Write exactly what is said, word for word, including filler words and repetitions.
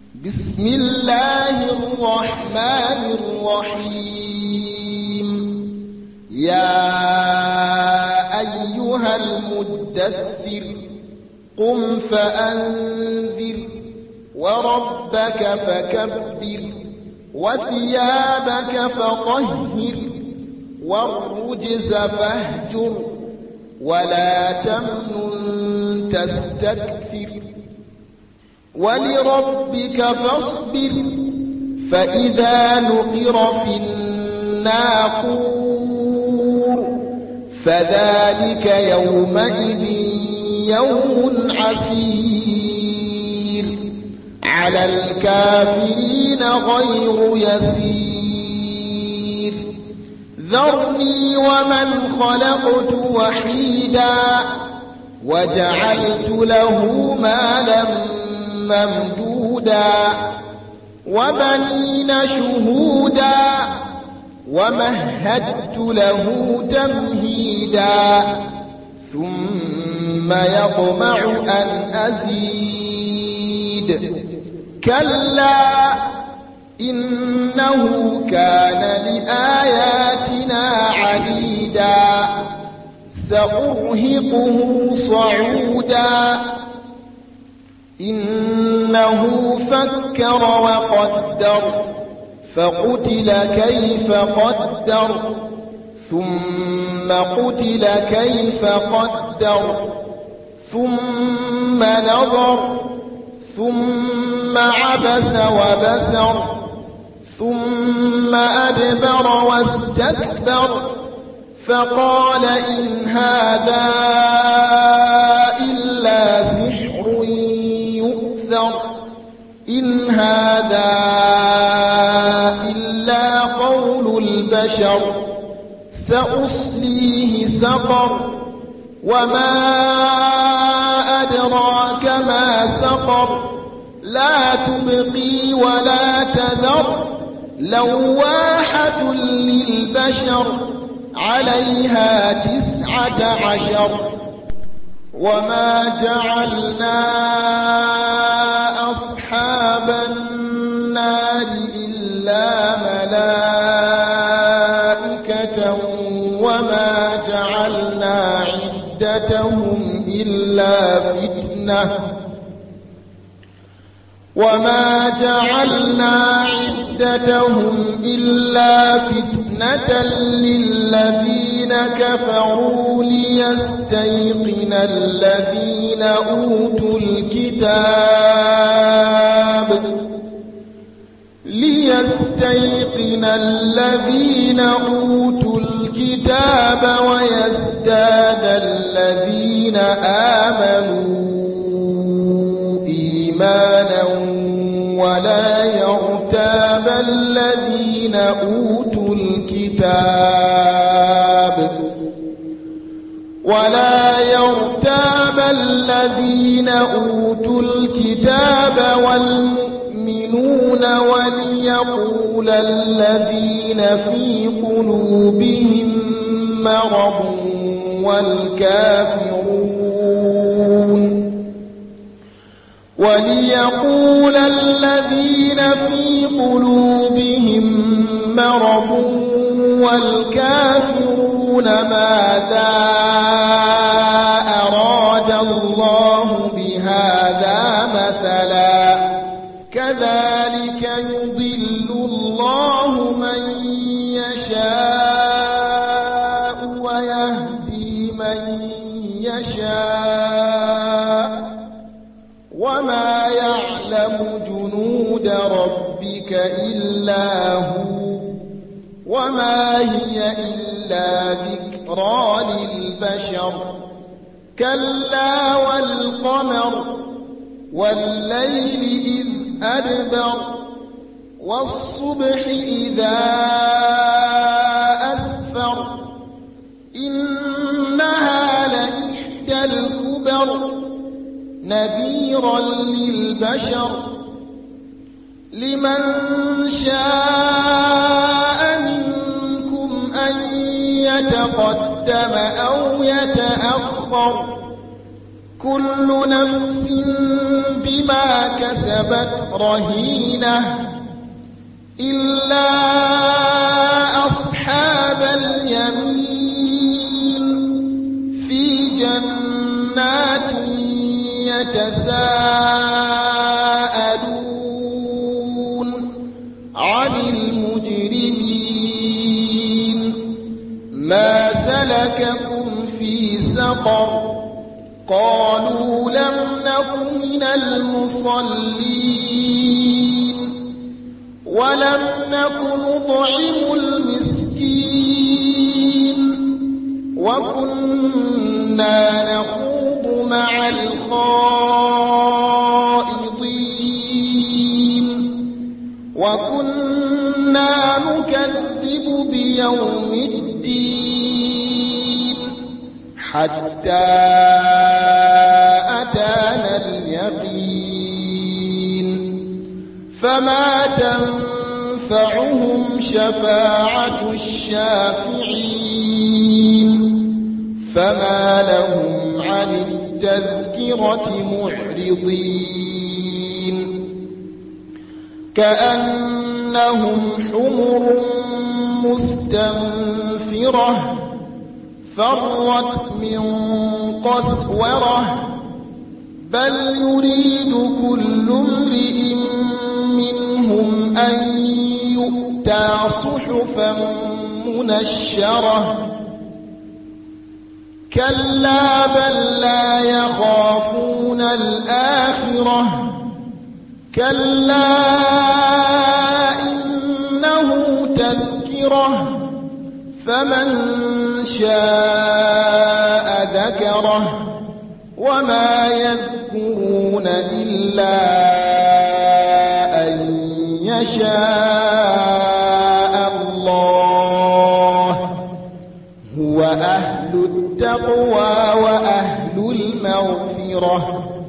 بسم الله الرحمن الرحيم. يا أيها المدثر قم فأنذر وربك فكبر وثيابك فطهر والرجز فاهجر ولا تمنن تستكثر ولربك فاصبر فإذا نقر في الناقور فذلك يومئذ يوم عسير على الكافرين غير يسير ذرني ومن خلقت وحيدا وجعلت له مالا ممدودا وبنين شهودا ومهدت له تمهيدا ثم يطمع أن أزيد كلا إنه كان لآياتنا عنيدا سأرهقه صعودا إنه فكر وقدر فقتل كيف قدر ثم قتل كيف قدر ثم نظر ثم عبس وبسر ثم أدبر واستكبر فقال إن هذا إلا سحر يؤثر إن هذا إلا قول البشر سأصليه سقر وما أدراك ما سقر لا تبقي ولا تذر لواحة للبشر عليها تسعة عشر وما جعلنا أصحاب النار إلا ملائكة وما جعلنا عدتهم إلا فتنة وما جعلنا عدتهم إلا فتنة للذين كفروا ليستيقن الذين أوتوا الكتاب ليستيقن الذين أوتوا الكتاب ويزداد الذين آمنوا إيمانا ولا يرتاب الذين أوتوا الكتاب ولا يرتاب الذين أوتوا الكتاب والمؤمنون وليقول الذين في قلوبهم مرض والكافرون وليقول الذين في قلوبهم مرض والكافرون ماذا أراد الله بهذا مثلا كذلك يضل الله من يشاء ويهدي من يشاء وما يعلم جنود ربك إلا هو وما هي إلا ذكرى للبشر كلا والقمر والليل إذ أدبر والصبح إذا أسفر إنها لإحدى الكبر نذيرا للبشر لمن شاء منكم أن يتقدم أو يتأخر كل نفس بما كسبت رهينة إلا أصحاب اليمين في جنات يتساءلون عن المجرمين ما سلككم في سقر قالوا لم نك من المصلين ولم نك نطعم المسكين وكنا نخوض مع الخائضين وكنا نكذب بيوم الدين حتى أتانا اليقين فما تنفعهم شفاعة الشافعين فما لهم عن التذكرة معرضين كأنهم حمر مستنفرة فرت من قسورة بل يريد كل امرئ منهم أن يؤتى صحفا منشرة كلا بل لا يخافون الآخرة كلا إنه تذكرة فمن شاء ذكره وما يذكرون إلا أن يشاء الله هو أهل التقوى وأهل المغفرة